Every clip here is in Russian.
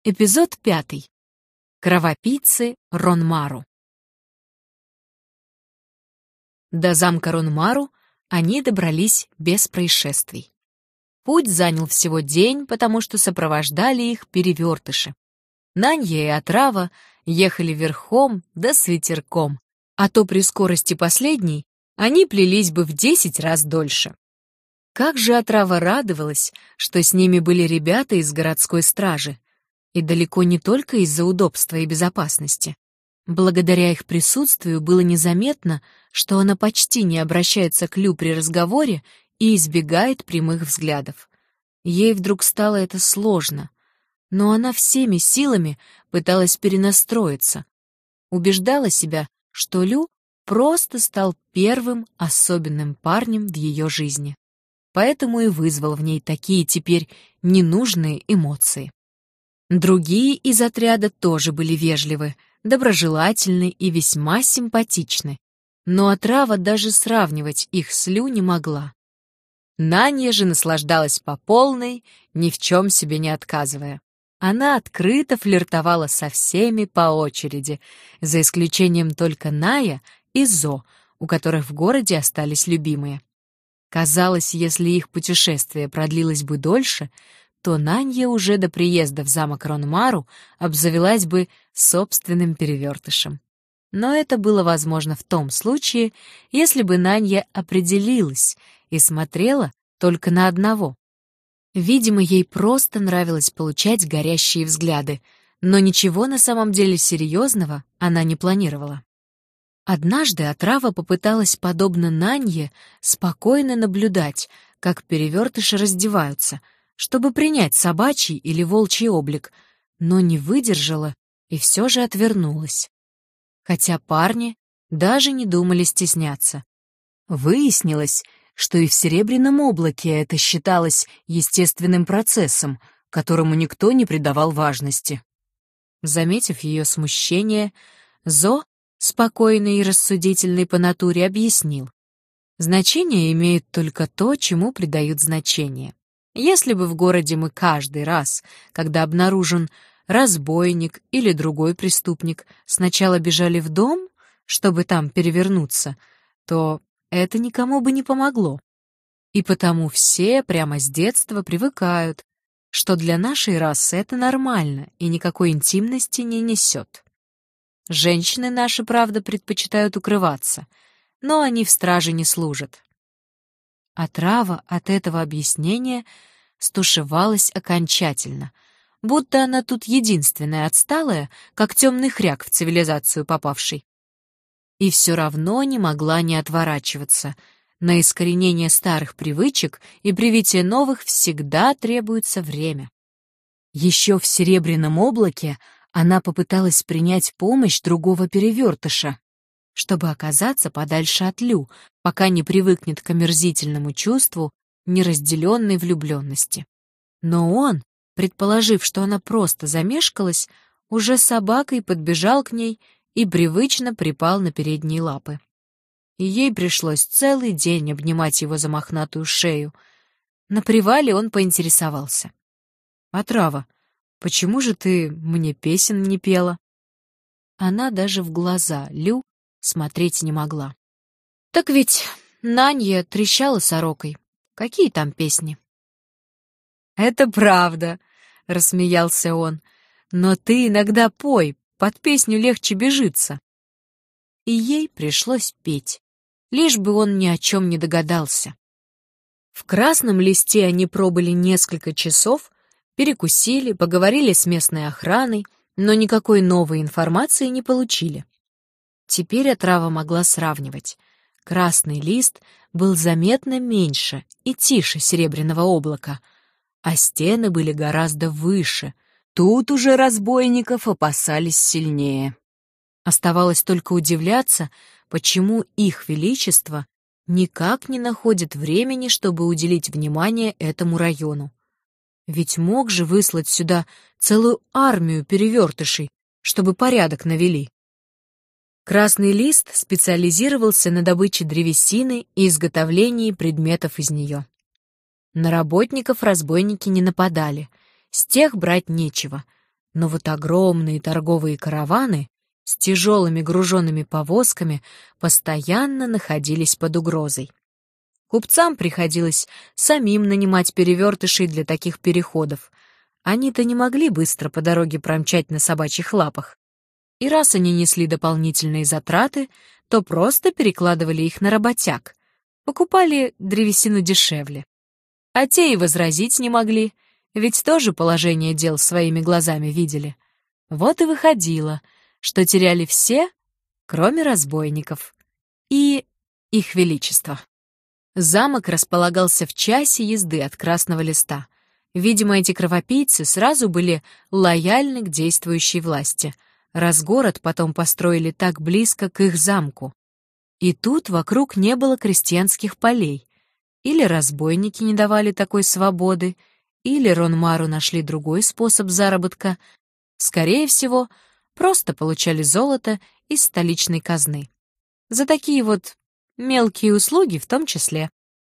Эпизод 5. Кровопийцы Ронмару. До замка Ронмару они добрались без происшествий. Путь занял всего день, потому что сопровождали их перевертыши. Нанья и Отрава ехали верхом да с ветерком, а то при скорости последней они плелись бы в 10 раз дольше. Как же Отрава радовалась, что с ними были ребята из городской стражи. И далеко не только из-за удобства и безопасности. Благодаря их присутствию было незаметно, что она почти не обращается к Лю при разговоре и избегает прямых взглядов. Ей вдруг стало это сложно, но она всеми силами пыталась перенастроиться, убеждала себя, что Лю просто стал первым особенным парнем в ее жизни. Поэтому и вызвал в ней такие теперь ненужные эмоции. Другие из отряда тоже были вежливы, доброжелательны и весьма симпатичны, но Отрава даже сравнивать их с Лю не могла. Нанья же наслаждалась по полной, ни в чем себе не отказывая. Она открыто флиртовала со всеми по очереди, за исключением только Ная и Зо, у которых в городе остались любимые. Казалось, если их путешествие продлилось бы дольше, то Нанья уже до приезда в замок Ронмару обзавелась бы собственным перевертышем. Но это было возможно в том случае, если бы Нанья определилась и смотрела только на одного. Видимо, ей просто нравилось получать горящие взгляды, но ничего на самом деле серьезного она не планировала. Однажды Отрава попыталась, подобно Нанье, спокойно наблюдать, как перевертыши раздеваются, чтобы принять собачий или волчий облик, но не выдержала и все же отвернулась. Хотя парни даже не думали стесняться. Выяснилось, что и в Серебряном облаке это считалось естественным процессом, которому никто не придавал важности. Заметив ее смущение, Зо, спокойный и рассудительный по натуре, объяснил. Значение имеет только то, чему придают значение. Если бы в городе мы каждый раз, когда обнаружен разбойник или другой преступник, сначала бежали в дом, чтобы там перевернуться, то это никому бы не помогло. И потому все прямо с детства привыкают, что для нашей расы это нормально и никакой интимности не несет. Женщины наши, правда, предпочитают укрываться, но они в страже не служат. Отрава от этого объяснения стушевалась окончательно, будто она тут единственная отсталая, как темный хряк в цивилизацию попавший. И все равно не могла не отворачиваться. На искоренение старых привычек и привитие новых всегда требуется время. Еще в Серебряном облаке она попыталась принять помощь другого перевертыша, чтобы оказаться подальше от Лю, пока не привыкнет к омерзительному чувству неразделенной влюбленности. Но он, предположив, что она просто замешкалась, уже собакой подбежал к ней и привычно припал на передние лапы. И ей пришлось целый день обнимать его за мохнатую шею. На привале он поинтересовался. «Отрава, почему же ты мне песен не пела?» Она даже в глаза Лю смотреть не могла. «Так ведь Нанья трещала сорокой. Какие там песни?» «Это правда», — рассмеялся он. «Но ты иногда пой, под песню легче бежится». И ей пришлось петь, лишь бы он ни о чем не догадался. В Красном Листе они пробыли несколько часов, перекусили, поговорили с местной охраной, но никакой новой информации не получили. Теперь Отрава могла сравнивать. Красный Лист был заметно меньше и тише Серебряного облака, а стены были гораздо выше. Тут уже разбойников опасались сильнее. Оставалось только удивляться, почему их величество никак не находит времени, чтобы уделить внимание этому району. Ведь мог же выслать сюда целую армию перевертышей, чтобы порядок навели. Красный Лист специализировался на добыче древесины и изготовлении предметов из нее. На работников разбойники не нападали, с тех брать нечего, Но вот огромные торговые караваны с тяжелыми груженными повозками постоянно находились под угрозой. Купцам приходилось самим нанимать перевертышей для таких переходов. Они-то не могли быстро по дороге промчать на собачьих лапах. И раз они несли дополнительные затраты, то просто перекладывали их на работяг, покупали древесину дешевле. А те и возразить не могли, ведь тоже положение дел своими глазами видели. Вот и выходило, что теряли все, кроме разбойников и их величества. Замок располагался в часе езды от Красного Листа. Видимо, эти кровопийцы сразу были лояльны к действующей власти, раз город потом построили так близко к их замку. И тут вокруг не было крестьянских полей. Или разбойники не давали такой свободы, или Ронмару нашли другой способ заработка. Скорее всего, просто получали золото из столичной казны. За такие вот мелкие услуги в том числе.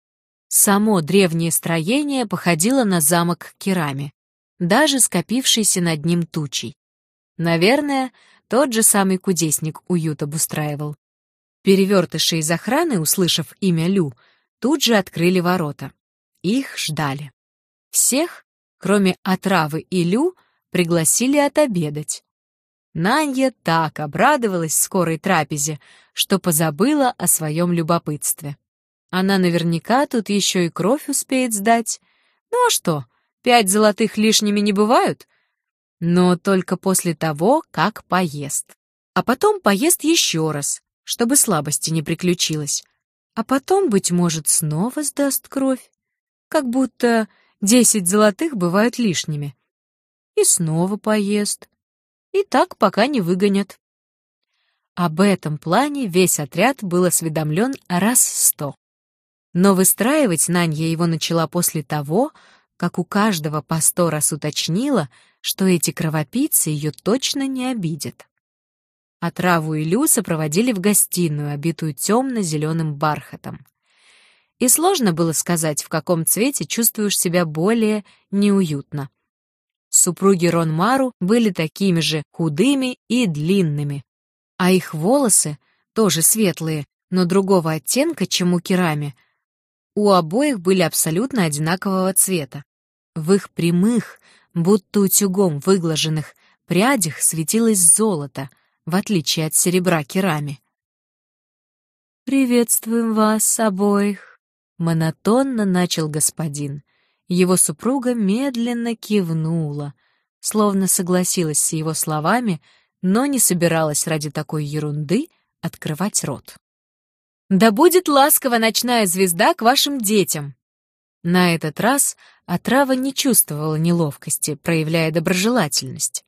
Само древнее строение походило на замок Керами, даже скопившийся над ним тучей. Наверное, тот же самый кудесник уют обустраивал. Перевертыши из охраны, услышав имя Лю, тут же открыли ворота. Их ждали. Всех, кроме Отравы и Лю, пригласили отобедать. Нанья так обрадовалась скорой трапезе, что позабыла о своем любопытстве. Она наверняка тут еще и кровь успеет сдать. Ну а что, 5 золотых лишними не бывают? Но только после того, как поест. А потом поест еще раз, чтобы слабости не приключилось. А потом, быть может, снова сдаст кровь. Как будто 10 золотых бывают лишними. И снова поест. И так, пока не выгонят. Об этом плане весь отряд был осведомлен раз 100. Но выстраивать Нанья его начала после того, как у каждого по 100 раз уточнила, что эти кровопийцы ее точно не обидят. Отраву и Лю сопроводили в гостиную, обитую темно-зеленым бархатом. И сложно было сказать, в каком цвете чувствуешь себя более неуютно. Супруги Ронмару были такими же худыми и длинными, а их волосы, тоже светлые, но другого оттенка, чем у Керами, у обоих были абсолютно одинакового цвета. В их прямых, будто утюгом выглаженных, прядях светилось золото, в отличие от серебра Керами. «Приветствуем вас обоих», — монотонно начал господин. Его супруга медленно кивнула, словно согласилась с его словами, но не собиралась ради такой ерунды открывать рот. «Да будет ласкова ночная звезда к вашим детям!» На этот раз Отрава не чувствовала неловкости, проявляя доброжелательность.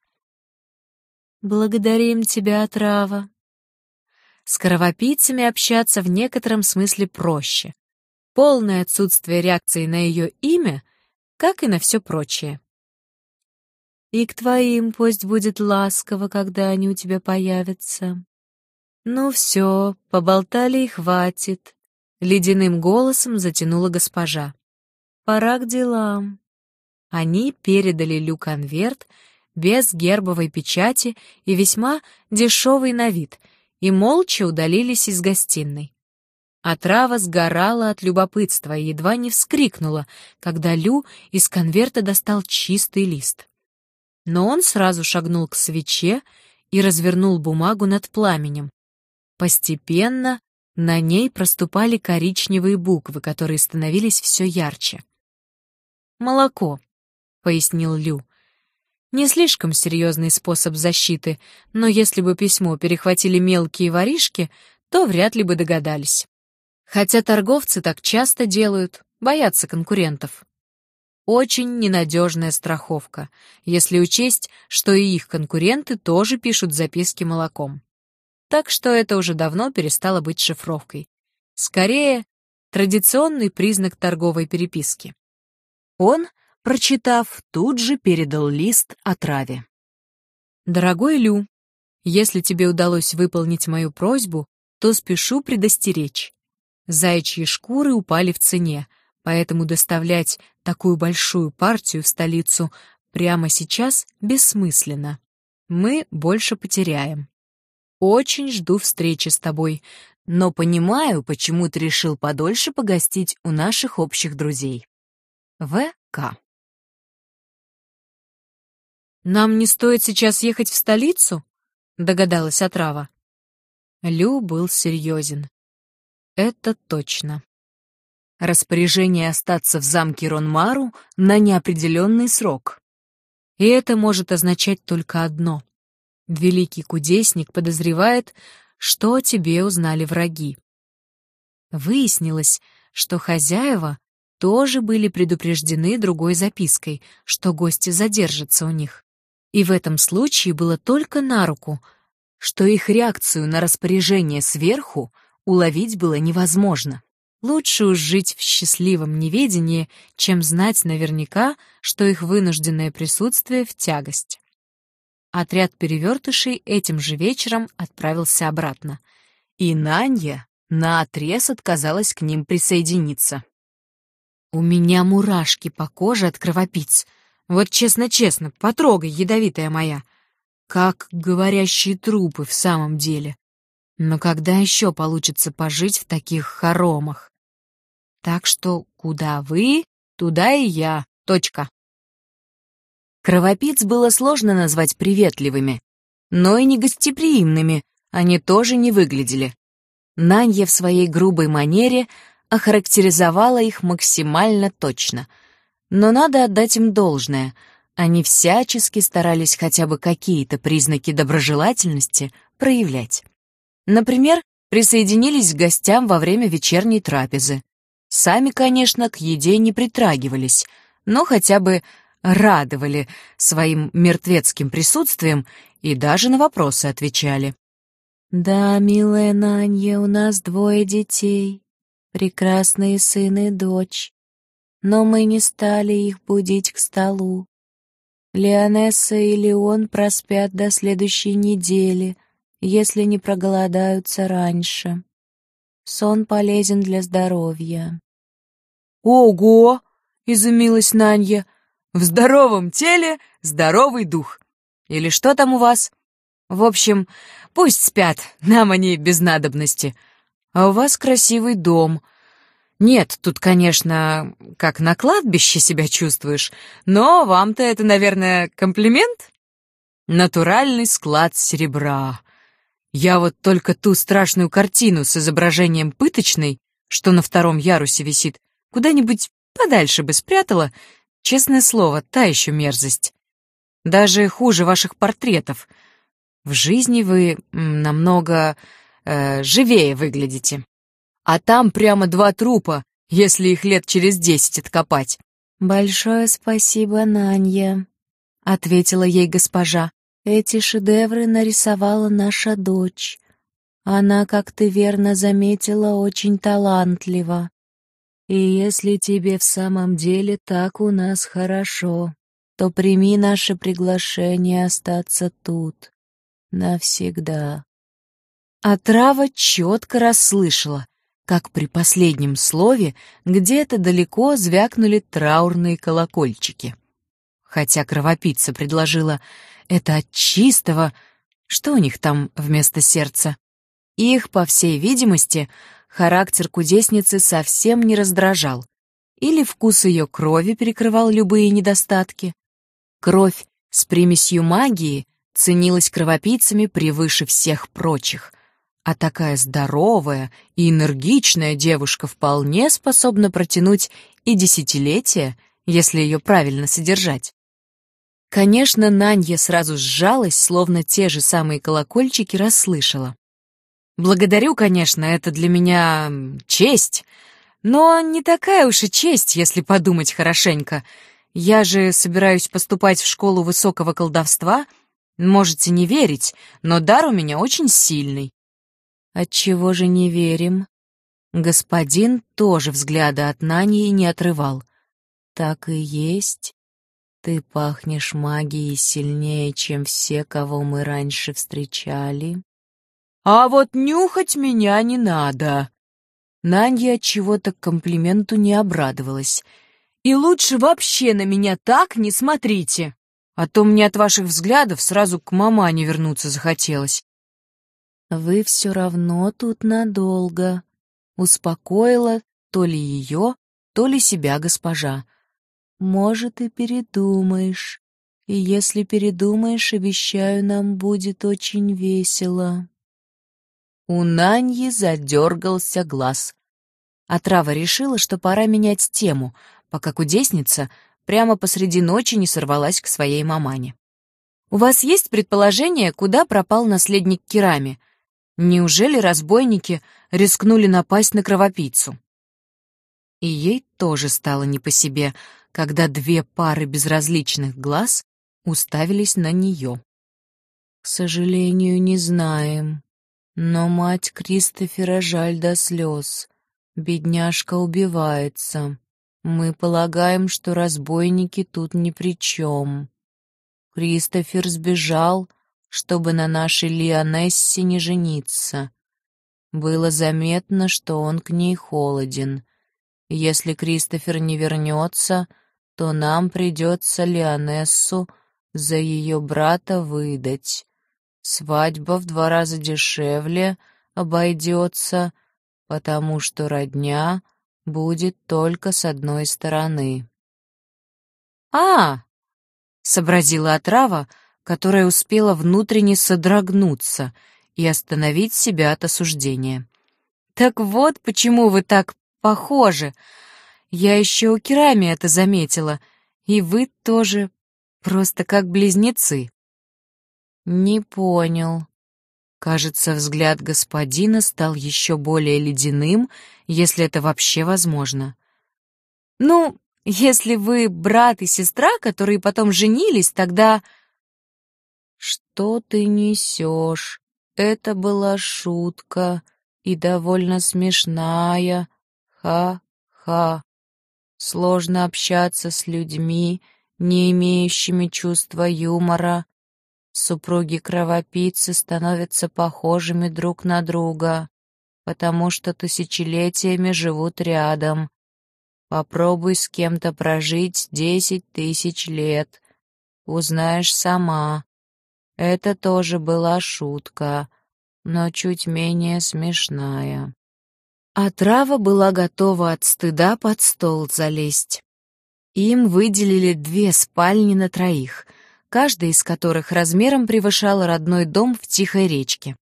«Благодарим тебя, Отрава». С кровопийцами общаться в некотором смысле проще. Полное отсутствие реакции на ее имя, как и на все прочее. «И к твоим пусть будет ласково, когда они у тебя появятся». «Ну все, поболтали и хватит», — ледяным голосом затянула госпожа. «Пора к делам». Они передали Лю конверт без гербовой печати и весьма дешевый на вид, и молча удалились из гостиной. Отрава сгорала от любопытства и едва не вскрикнула, когда Лю из конверта достал чистый лист. Но он сразу шагнул к свече и развернул бумагу над пламенем. Постепенно на ней проступали коричневые буквы, которые становились все ярче. «Молоко», — пояснил Лю. Не слишком серьезный способ защиты, но если бы письмо перехватили мелкие воришки, то вряд ли бы догадались. Хотя торговцы так часто делают, боятся конкурентов. Очень ненадежная страховка, если учесть, что и их конкуренты тоже пишут записки молоком. Так что это уже давно перестало быть шифровкой. Скорее, традиционный признак торговой переписки. Он, прочитав, тут же передал лист Отраве. «Дорогой Лю, если тебе удалось выполнить мою просьбу, то спешу предостеречь. Заячьи шкуры упали в цене, поэтому доставлять такую большую партию в столицу прямо сейчас бессмысленно. Мы больше потеряем. Очень жду встречи с тобой, но понимаю, почему ты решил подольше погостить у наших общих друзей. В.К. «Нам не стоит сейчас ехать в столицу?» — догадалась отрава. Лю был серьезен. Это точно. Распоряжение остаться в замке Ронмару на неопределенный срок. И это может означать только одно. Великий кудесник подозревает, что о тебе узнали враги. Выяснилось, что хозяева тоже были предупреждены другой запиской, что гости задержатся у них. И в этом случае было только на руку, что их реакцию на распоряжение сверху уловить было невозможно. Лучше уж жить в счастливом неведении, чем знать наверняка, что их вынужденное присутствие в тягость. Отряд перевертышей этим же вечером отправился обратно, и Нанья наотрез отказалась к ним присоединиться. «У меня мурашки по коже от кровопийц. Вот честно-честно, потрогай, ядовитая моя. Как говорящие трупы в самом деле. Но когда еще получится пожить в таких хоромах? Так что куда вы, туда и я. Точка». Кровопийц было сложно назвать приветливыми, но и негостеприимными они тоже не выглядели. Нанья в своей грубой манере охарактеризовала их максимально точно. Но надо отдать им должное. Они всячески старались хотя бы какие-то признаки доброжелательности проявлять. Например, присоединились к гостям во время вечерней трапезы. Сами, конечно, к еде не притрагивались, но хотя бы радовали своим мертвецким присутствием и даже на вопросы отвечали. «Да, милая Нанья, у нас 2 детей, прекрасные сын и дочь, но мы не стали их будить к столу. Леонесса и Леон проспят до следующей недели, если не проголодаются раньше. Сон полезен для здоровья». «Ого!» — изумилась Нанья. «В здоровом теле здоровый дух. Или что там у вас? В общем, пусть спят, нам они без надобности. А у вас красивый дом. Нет, тут, конечно, как на кладбище себя чувствуешь, но вам-то это, наверное, комплимент? Натуральный склад серебра. Я вот только ту страшную картину с изображением пыточной, что на 2-м ярусе висит, куда-нибудь подальше бы спрятала. Честное слово, та еще мерзость. Даже хуже ваших портретов. В жизни вы намного живее выглядите. А там прямо 2 трупа, если их лет через 10 откопать». «Большое спасибо, Нанья», — ответила ей госпожа. «Эти шедевры нарисовала наша дочь. Она, как ты верно заметила, очень талантлива. И если тебе в самом деле так у нас хорошо, то прими наше приглашение остаться тут навсегда». Отрава четко расслышала, как при последнем слове где-то далеко звякнули траурные колокольчики. Хотя кровопийца предложила это от чистого, что у них там вместо сердца. Их, по всей видимости, характер кудесницы совсем не раздражал, или вкус ее крови перекрывал любые недостатки. Кровь с примесью магии ценилась кровопийцами превыше всех прочих, а такая здоровая и энергичная девушка вполне способна протянуть и десятилетия, если ее правильно содержать. Конечно, Нанья сразу сжалась, словно те же самые колокольчики расслышала. «Благодарю, конечно, это для меня честь, но не такая уж и честь, если подумать хорошенько. Я же собираюсь поступать в школу высокого колдовства. Можете не верить, но дар у меня очень сильный». «Отчего же не верим?» Господин тоже взгляда от Наньи не отрывал. «Так и есть. Ты пахнешь магией сильнее, чем все, кого мы раньше встречали». «А вот нюхать меня не надо». Нанья от чего-то к комплименту не обрадовалась. «И лучше вообще на меня так не смотрите». а то мне от ваших взглядов сразу к мамане вернуться захотелось». «Вы все равно тут надолго», — успокоила то ли ее, то ли себя госпожа. «Может, и передумаешь. И если передумаешь, обещаю, нам будет очень весело». У Наньи задергался глаз. Отрава решила, что пора менять тему, пока кудесница прямо посреди ночи не сорвалась к своей мамане. «У вас есть предположение, куда пропал наследник Кирами? Неужели разбойники рискнули напасть на кровопийцу?» И ей тоже стало не по себе, когда две пары безразличных глаз уставились на нее. «К сожалению, не знаем. Но мать Кристофера жаль до слез. Бедняжка убивается. Мы полагаем, что разбойники тут ни при чем. Кристофер сбежал, чтобы на нашей Лионессе не жениться. Было заметно, что он к ней холоден. Если Кристофер не вернется, то нам придется Лионессу за ее брата выдать. Свадьба в 2 раза дешевле обойдется, потому что родня будет только с одной стороны». «А!» — сообразила отрава, которая успела внутренне содрогнуться и остановить себя от осуждения. «Так вот почему вы так похожи. Я еще у Кирами это заметила, и вы тоже просто как близнецы». «Не понял». Кажется, взгляд господина стал еще более ледяным, если это вообще возможно. «Ну, если вы брат и сестра, которые потом женились, тогда...» «Что ты несешь? Это была шутка и довольно смешная. Ха-ха. Сложно общаться с людьми, не имеющими чувства юмора. Супруги-кровопийцы становятся похожими друг на друга, потому что тысячелетиями живут рядом. Попробуй с кем-то прожить 10 000 лет. Узнаешь сама. Это тоже была шутка, но чуть менее смешная». Отрава была готова от стыда под стол залезть. Им выделили 2 спальни на 3, каждая из которых размером превышала родной дом в Тихой речке.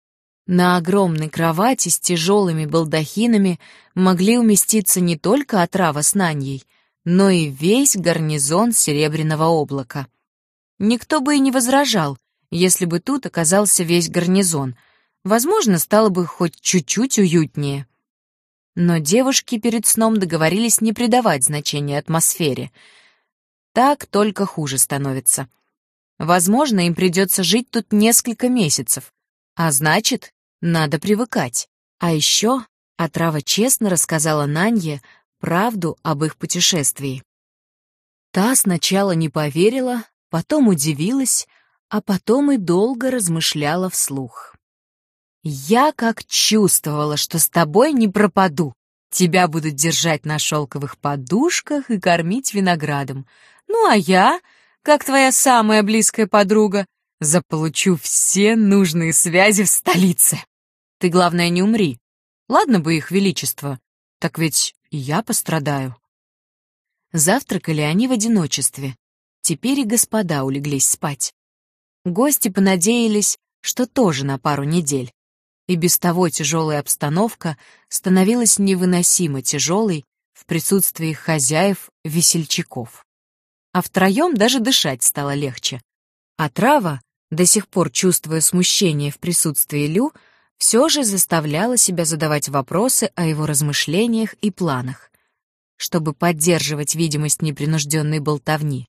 На огромной кровати с тяжелыми балдахинами могли уместиться не только отрава с Наньей, но и весь гарнизон Серебряного облака. Никто бы и не возражал, если бы тут оказался весь гарнизон. Возможно, стало бы хоть чуть-чуть уютнее. Но девушки перед сном договорились не придавать значения атмосфере. Так только хуже становится. Возможно, им придется жить тут несколько месяцев, а значит, надо привыкать. А еще отрава честно рассказала Нанье правду об их путешествии. Та сначала не поверила, потом удивилась, а потом и долго размышляла вслух. «Я как чувствовала, что с тобой не пропаду. Тебя будут держать на шелковых подушках и кормить виноградом. Ну а я, как твоя самая близкая подруга, заполучу все нужные связи в столице. Ты, главное, не умри. Ладно бы их величество, так ведь и я пострадаю». Завтракали они в одиночестве. Теперь и господа улеглись спать. Гости понадеялись, что тоже на пару недель. И без того тяжелая обстановка становилась невыносимо тяжелой в присутствии хозяев-весельчаков. А втроем даже дышать стало легче. А Трава, до сих пор чувствуя смущение в присутствии Лю, все же заставляла себя задавать вопросы о его размышлениях и планах, чтобы поддерживать видимость непринужденной болтовни.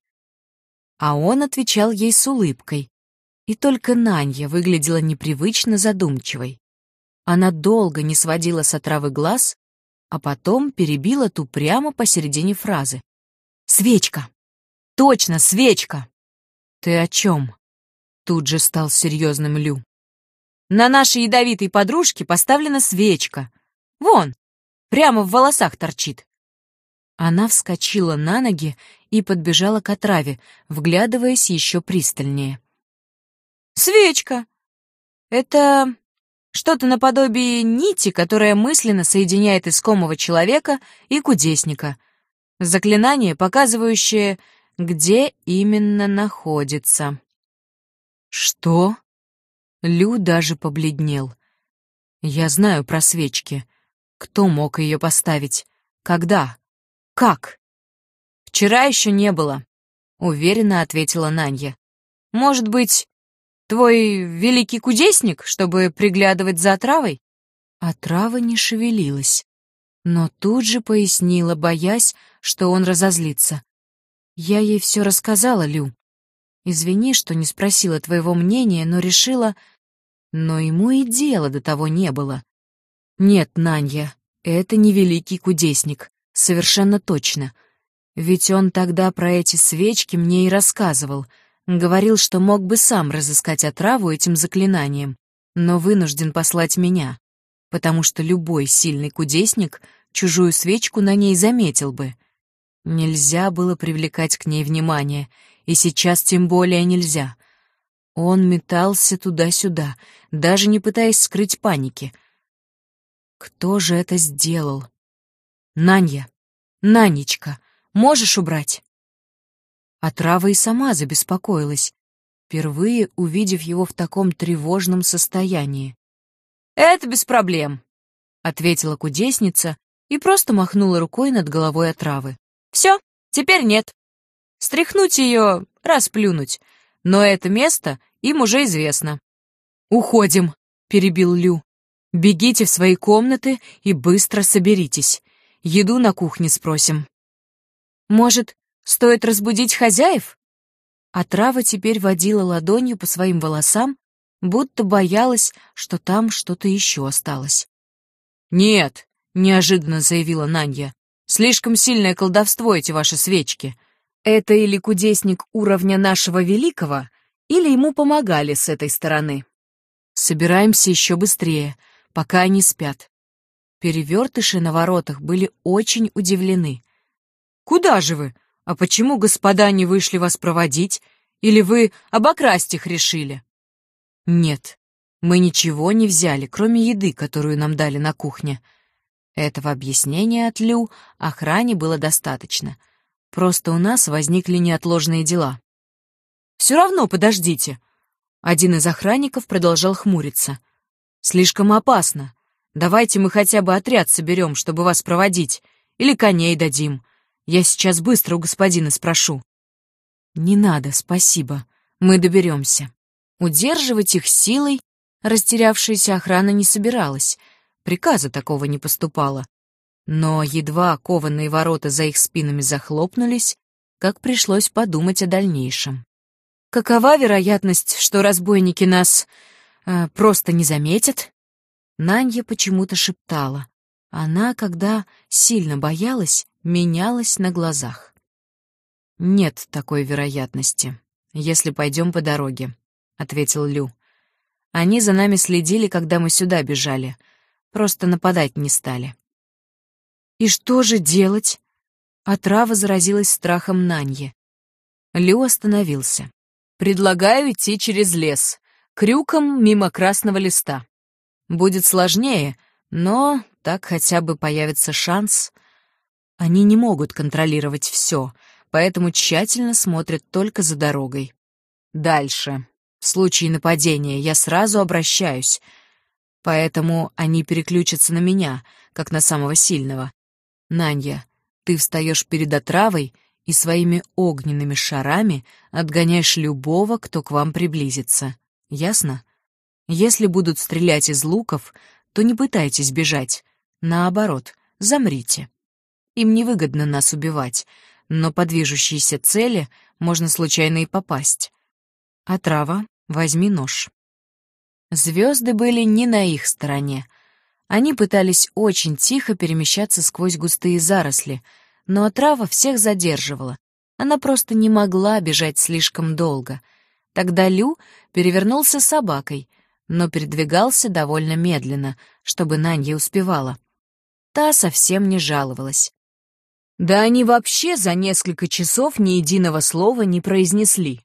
А он отвечал ей с улыбкой, и только Нанья выглядела непривычно задумчивой. Она долго не сводила с отравы глаз, а потом перебила ту прямо посередине фразы. «Свечка! Точно, свечка!» «Ты о чем?» Тут же стал серьезным Лю. «На нашей ядовитой подружке поставлена свечка. Вон, прямо в волосах торчит. Она вскочила на ноги и подбежала к отраве, вглядываясь еще пристальнее. «Свечка! Это что-то наподобие нити, которая мысленно соединяет искомого человека и кудесника. Заклинание, показывающее, где именно находится». «Что?» Лю даже побледнел. «Я знаю про свечки. Кто мог ее поставить? Когда? Как?» «Вчера еще не было», — уверенно ответила Нанья. «Может быть, твой великий кудесник, чтобы приглядывать за отравой?» Отрава не шевелилась, но тут же пояснила, боясь, что он разозлится. «Я ей все рассказала, Лю. Извини, что не спросила твоего мнения, но решила...» Но ему и дела до того не было. «Нет, Нанья, это не великий кудесник, совершенно точно. Ведь он тогда про эти свечки мне и рассказывал. Говорил, что мог бы сам разыскать отраву этим заклинанием, но вынужден послать меня, потому что любой сильный кудесник чужую свечку на ней заметил бы. Нельзя было привлекать к ней внимание, и сейчас тем более нельзя. Он метался туда-сюда, даже не пытаясь скрыть паники. Кто же это сделал? Нанья, Нанечка, можешь убрать? Отрава и сама забеспокоилась, впервые увидев его в таком тревожном состоянии. «Это без проблем», — ответила кудесница и просто махнула рукой над головой отравы. «Все, теперь нет. Стряхнуть ее, расплюнуть, но это место им уже известно». «Уходим», — перебил Лю. «Бегите в свои комнаты и быстро соберитесь. Еду на кухне спросим». «Может, стоит разбудить хозяев?» Отрава теперь водила ладонью по своим волосам, будто боялась, что там что-то еще осталось. «Нет», — неожиданно заявила Нанья, — «слишком сильное колдовство эти ваши свечки. Это или кудесник уровня нашего великого, или ему помогали с этой стороны. Собираемся еще быстрее, пока они спят». Перевертыши на воротах были очень удивлены. «Куда же вы? А почему господа не вышли вас проводить? Или вы обокрасть их решили?» «Нет, мы ничего не взяли, кроме еды, которую нам дали на кухне». Этого объяснения от Лю охране было достаточно. Просто у нас возникли неотложные дела. «Все равно подождите». Один из охранников продолжал хмуриться. «Слишком опасно. Давайте мы хотя бы отряд соберем, чтобы вас проводить. Или коней дадим. Я сейчас быстро у господина спрошу». «Не надо, спасибо. Мы доберемся». Удерживать их силой растерявшаяся охрана не собиралась. Приказа такого не поступало. Но едва кованые ворота за их спинами захлопнулись, как пришлось подумать о дальнейшем. «Какова вероятность, что разбойники нас просто не заметят?» Нанья почему-то шептала. Она, когда сильно боялась, менялась на глазах. «Нет такой вероятности, если пойдем по дороге», — ответил Лю. «Они за нами следили, когда мы сюда бежали. Просто нападать не стали». «И что же делать?» Отрава заразилась страхом Наньи. Лю остановился. «Предлагаю идти через лес, крюком мимо красного листа. Будет сложнее, но так хотя бы появится шанс. Они не могут контролировать все, поэтому тщательно смотрят только за дорогой. Дальше. В случае нападения я сразу обращаюсь, поэтому они переключатся на меня, как на самого сильного. Нанья, ты встаешь перед отравой и своими огненными шарами отгоняешь любого, кто к вам приблизится. Ясно? Если будут стрелять из луков, то не пытайтесь бежать. Наоборот, замрите. Им невыгодно нас убивать, но по движущейся цели можно случайно и попасть. Отрава, возьми нож». Звезды были не на их стороне. Они пытались очень тихо перемещаться сквозь густые заросли, но отрава всех задерживала. Она просто не могла бежать слишком долго. Тогда Лю перевернулся собакой, но передвигался довольно медленно, чтобы Нанья успевала. Та совсем не жаловалась. Да они вообще за несколько часов ни единого слова не произнесли.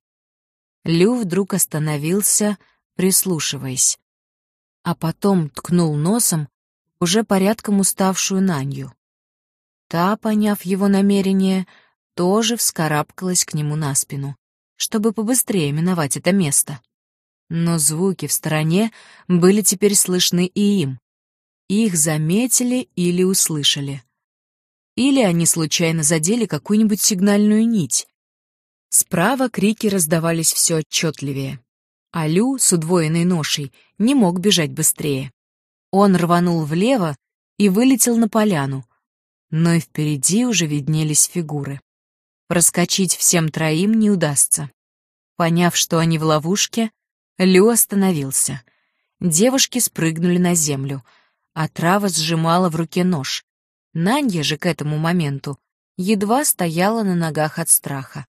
Лю вдруг остановился, прислушиваясь, а потом ткнул носом уже порядком уставшую Нанью. Та, поняв его намерение, тоже вскарабкалась к нему на спину, чтобы побыстрее миновать это место. Но звуки в стороне были теперь слышны и им. Их заметили или услышали. Или они случайно задели какую-нибудь сигнальную нить. Справа крики раздавались все отчетливее. А Лю с удвоенной ношей не мог бежать быстрее. Он рванул влево и вылетел на поляну, но и впереди уже виднелись фигуры. Проскочить всем троим не удастся. Поняв, что они в ловушке, Лю остановился. Девушки спрыгнули на землю, а Трава сжимала в руке нож. Нанья же к этому моменту едва стояла на ногах от страха.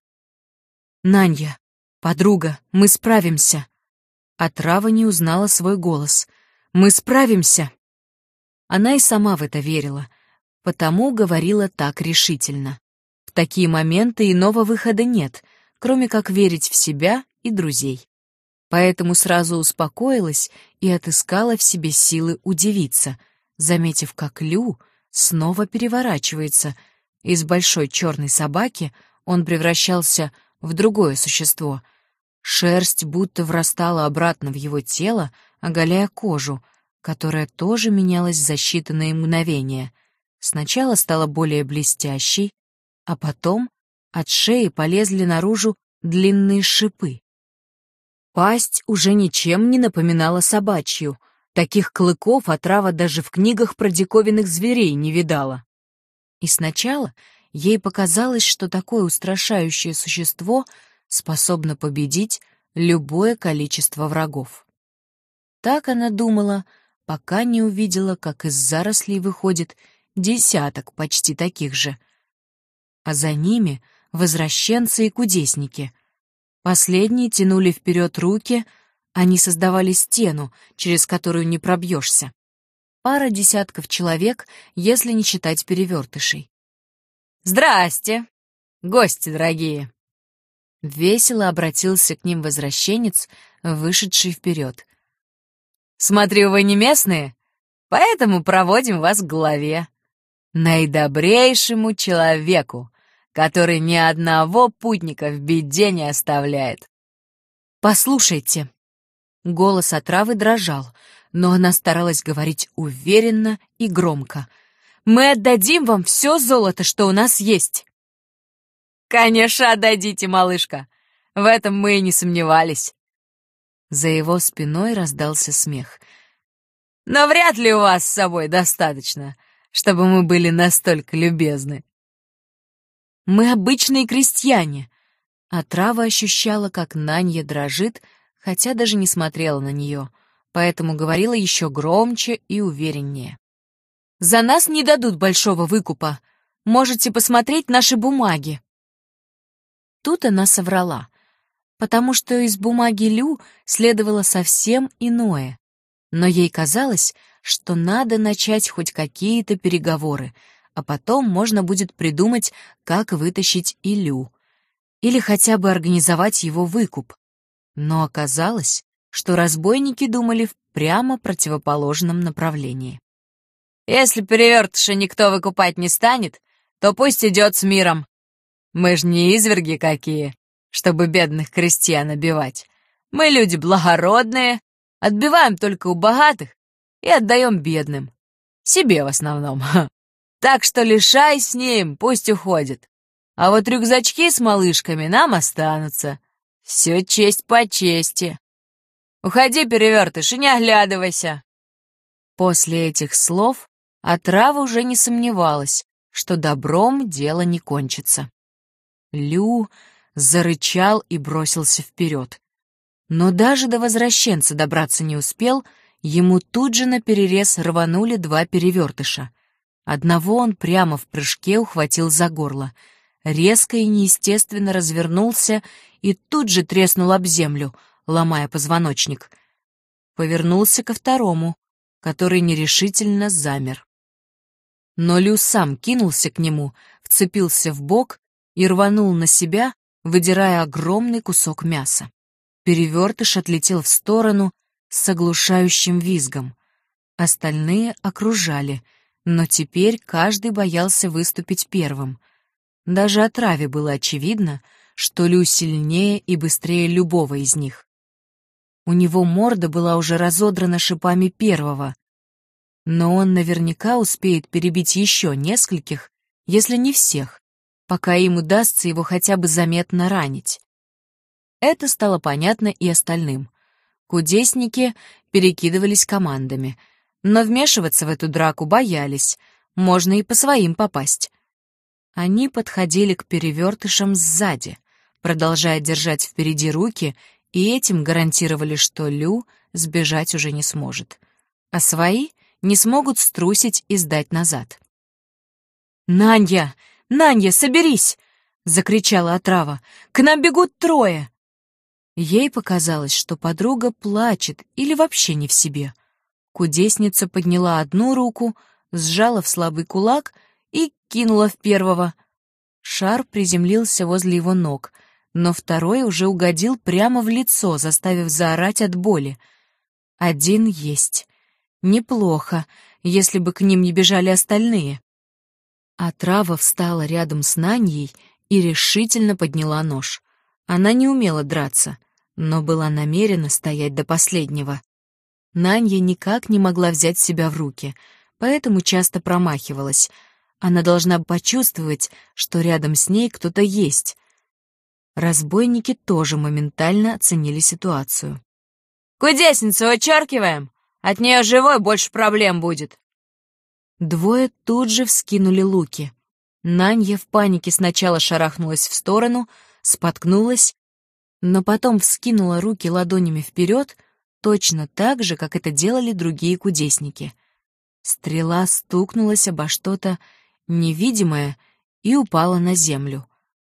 «Нанья, подруга, мы справимся!» А Трава не узнала свой голос. «Мы справимся!» Она и сама в это верила, потому говорила так решительно. В такие моменты иного выхода нет, кроме как верить в себя и друзей. Поэтому сразу успокоилась и отыскала в себе силы удивиться, заметив, как Лю снова переворачивается. Из большой черной собаки он превращался в другое существо. Шерсть будто врастала обратно в его тело, оголяя кожу, которая тоже менялась за считанные мгновения. Сначала стала более блестящей, а потом от шеи полезли наружу длинные шипы. Пасть уже ничем не напоминала собачью. Таких клыков Отрава даже в книгах про диковинных зверей не видала. И сначала ей показалось, что такое устрашающее существо способно победить любое количество врагов. Так она думала, пока не увидела, как из зарослей выходит десяток почти таких же. А за ними возвращенцы и кудесники. Последние тянули вперед руки, они создавали стену, через которую не пробьешься. Пара десятков человек, если не считать перевертышей. «Здрасте, гости дорогие!» Весело обратился к ним возвращенец, вышедший вперед. «Смотрю, вы не местные, поэтому проводим вас к главе, наидобрейшему человеку, который ни одного путника в беде не оставляет. Послушайте». Голос Отравы дрожал, но она старалась говорить уверенно и громко. «Мы отдадим вам все золото, что у нас есть». «Конечно, отдадите, малышка. В этом мы и не сомневались». За его спиной раздался смех. «Но вряд ли у вас с собой достаточно, чтобы мы были настолько любезны». «Мы обычные крестьяне». Отрава ощущала, как Нанья дрожит, хотя даже не смотрела на нее, поэтому говорила еще громче и увереннее. «За нас не дадут большого выкупа. Можете посмотреть наши бумаги». Тут она соврала, потому что из бумаги Лю следовало совсем иное. Но ей казалось, что надо начать хоть какие-то переговоры, а потом можно будет придумать, как вытащить и Лю, или хотя бы организовать его выкуп. Но оказалось, что разбойники думали в прямо противоположном направлении. «Если перевертыша никто выкупать не станет, то пусть идет с миром. Мы ж не изверги какие, чтобы бедных крестьян обивать. Мы люди благородные, отбиваем только у богатых и отдаем бедным. Себе в основном. Так что лишай с ним, пусть уходит. А вот рюкзачки с малышками нам останутся. Все честь по чести. Уходи, перевертыш, и не оглядывайся». После этих слов Отрава уже не сомневалась, что добром дело не кончится. Лю зарычал и бросился вперед. Но даже до возвращенца добраться не успел, ему тут же наперерез рванули два перевертыша. Одного он прямо в прыжке ухватил за горло, резко и неестественно развернулся и тут же треснул об землю, ломая позвоночник. Повернулся ко второму, который нерешительно замер. Но Лю сам кинулся к нему, вцепился в бок и рванул на себя, выдирая огромный кусок мяса. Перевертыш отлетел в сторону с оглушающим визгом. Остальные окружали, но теперь каждый боялся выступить первым. Даже отраве было очевидно, что Лю сильнее и быстрее любого из них. У него морда была уже разодрана шипами первого, но он наверняка успеет перебить еще нескольких, если не всех, пока им удастся его хотя бы заметно ранить. Это стало понятно и остальным. Кудесники перекидывались командами, но вмешиваться в эту драку боялись, можно и по своим попасть. Они подходили к перевертышам сзади, продолжая держать впереди руки, и этим гарантировали, что Лю сбежать уже не сможет, а свои не смогут струсить и сдать назад. «Нанья! Нанья, соберись!» — закричала отрава. «К нам бегут трое!» Ей показалось, что подруга плачет или вообще не в себе. Кудесница подняла одну руку, сжала в слабый кулак и кинула в первого. Шар приземлился возле его ног, но второй уже угодил прямо в лицо, заставив заорать от боли. Один есть. Неплохо, если бы к ним не бежали остальные. Отрава встала рядом с Наньей и решительно подняла нож. Она не умела драться, но была намерена стоять до последнего. Нанья никак не могла взять себя в руки, поэтому часто промахивалась. Она должна почувствовать, что рядом с ней кто-то есть. Разбойники тоже моментально оценили ситуацию. «Кудесницу вычеркиваем! От нее живой больше проблем будет!» Двое тут же вскинули луки. Нанья в панике сначала шарахнулась в сторону, споткнулась, но потом вскинула руки ладонями вперед, точно так же, как это делали другие кудесники. Стрела стукнулась обо что-то невидимое и упала на землю.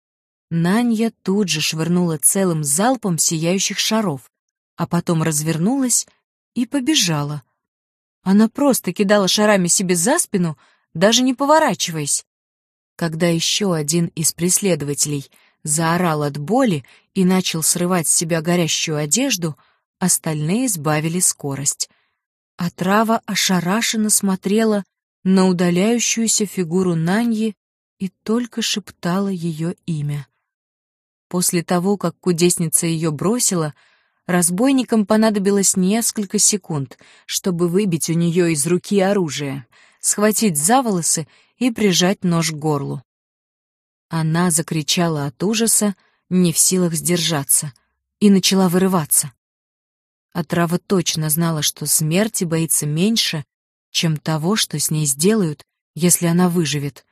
Нанья тут же швырнула целым залпом сияющих шаров, а потом развернулась и побежала. Она просто кидала шарами себе за спину, даже не поворачиваясь. Когда еще один из преследователей заорал от боли и начал срывать с себя горящую одежду, остальные сбавили скорость. Отрава ошарашенно смотрела на удаляющуюся фигуру Наньи и только шептала ее имя. После того, как кудесница ее бросила, разбойникам понадобилось несколько секунд, чтобы выбить у нее из руки оружие, схватить за волосы и прижать нож к горлу. Она закричала от ужаса, не в силах сдержаться, и начала вырываться. Отрава точно знала, что смерти боится меньше, чем того, что с ней сделают, если она выживет.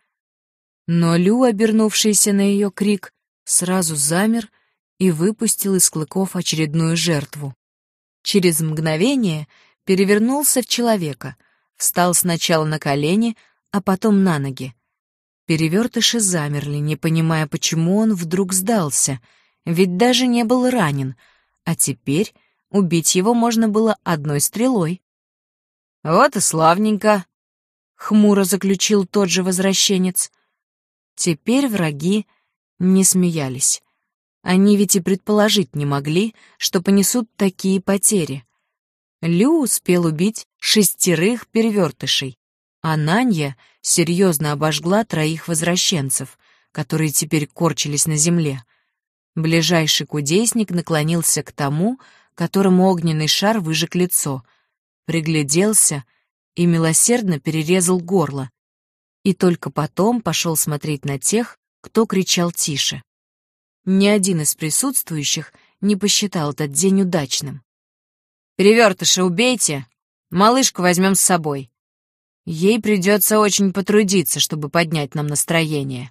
Но Лю, обернувшийся на ее крик, сразу замер и выпустил из клыков очередную жертву. Через мгновение перевернулся в человека, встал сначала на колени, а потом на ноги. Перевертыши замерли, не понимая, почему он вдруг сдался, ведь даже не был ранен, а теперь убить его можно было одной стрелой. «Вот и славненько», — хмуро заключил тот же возвращенец. Теперь враги не смеялись. Они ведь и предположить не могли, что понесут такие потери. Лю успел убить 6 перевертышей, а Нанья серьезно обожгла 3 возвращенцев, которые теперь корчились на земле. Ближайший кудесник наклонился к тому, которому огненный шар выжег лицо, пригляделся и милосердно перерезал горло, и только потом пошел смотреть на тех, кто кричал тише. Ни один из присутствующих не посчитал этот день удачным. «Перевертыша убейте, малышку возьмем с собой. Ей придется очень потрудиться, чтобы поднять нам настроение».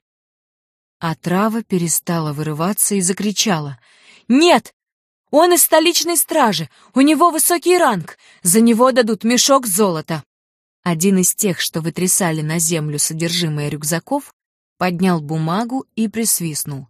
Отрава перестала вырываться и закричала. «Нет! Он из столичной стражи! У него высокий ранг! За него дадут мешок золота!» Один из тех, что вытрясали на землю содержимое рюкзаков, поднял бумагу и присвистнул.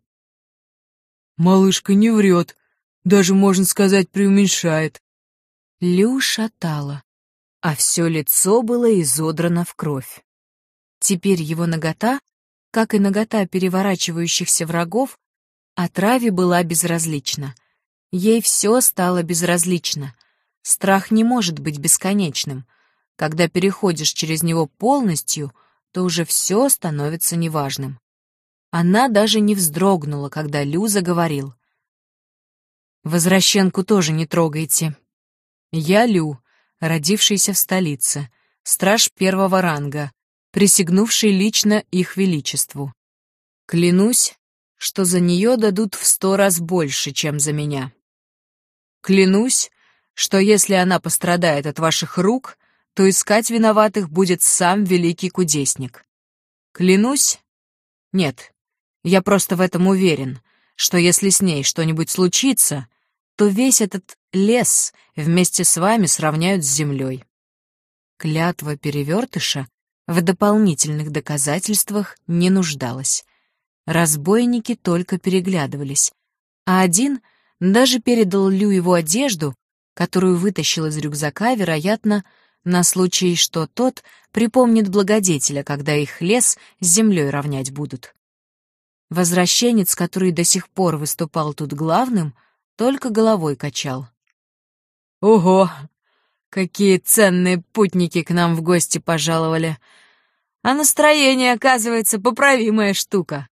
«Малышка не врет, даже, можно сказать, преуменьшает». Лю шатала, а все лицо было изодрано в кровь. Теперь его нагота, как и нагота переворачивающихся врагов, отраве была безразлична. Ей все стало безразлично. Страх не может быть бесконечным. Когда переходишь через него полностью, то уже все становится неважным. Она даже не вздрогнула, когда Лю заговорил. «Возвращенку тоже не трогайте. Я Лю, родившийся в столице, страж первого ранга, присягнувший лично их величеству. Клянусь, что за нее дадут в 100 раз больше, чем за меня. Клянусь, что если она пострадает от ваших рук, то искать виноватых будет сам великий кудесник. Клянусь? Нет, я просто в этом уверен, что если с ней что-нибудь случится, то весь этот лес вместе с вами сравняют с землей». Клятва перевертыша в дополнительных доказательствах не нуждалась. Разбойники только переглядывались, а один даже передал Лю его одежду, которую вытащил из рюкзака, вероятно, на случай, что тот припомнит благодетеля, когда их лес с землей равнять будут. Возвращенец, который до сих пор выступал тут главным, только головой качал. «Ого! Какие ценные путники к нам в гости пожаловали! А настроение, оказывается, поправимая штука.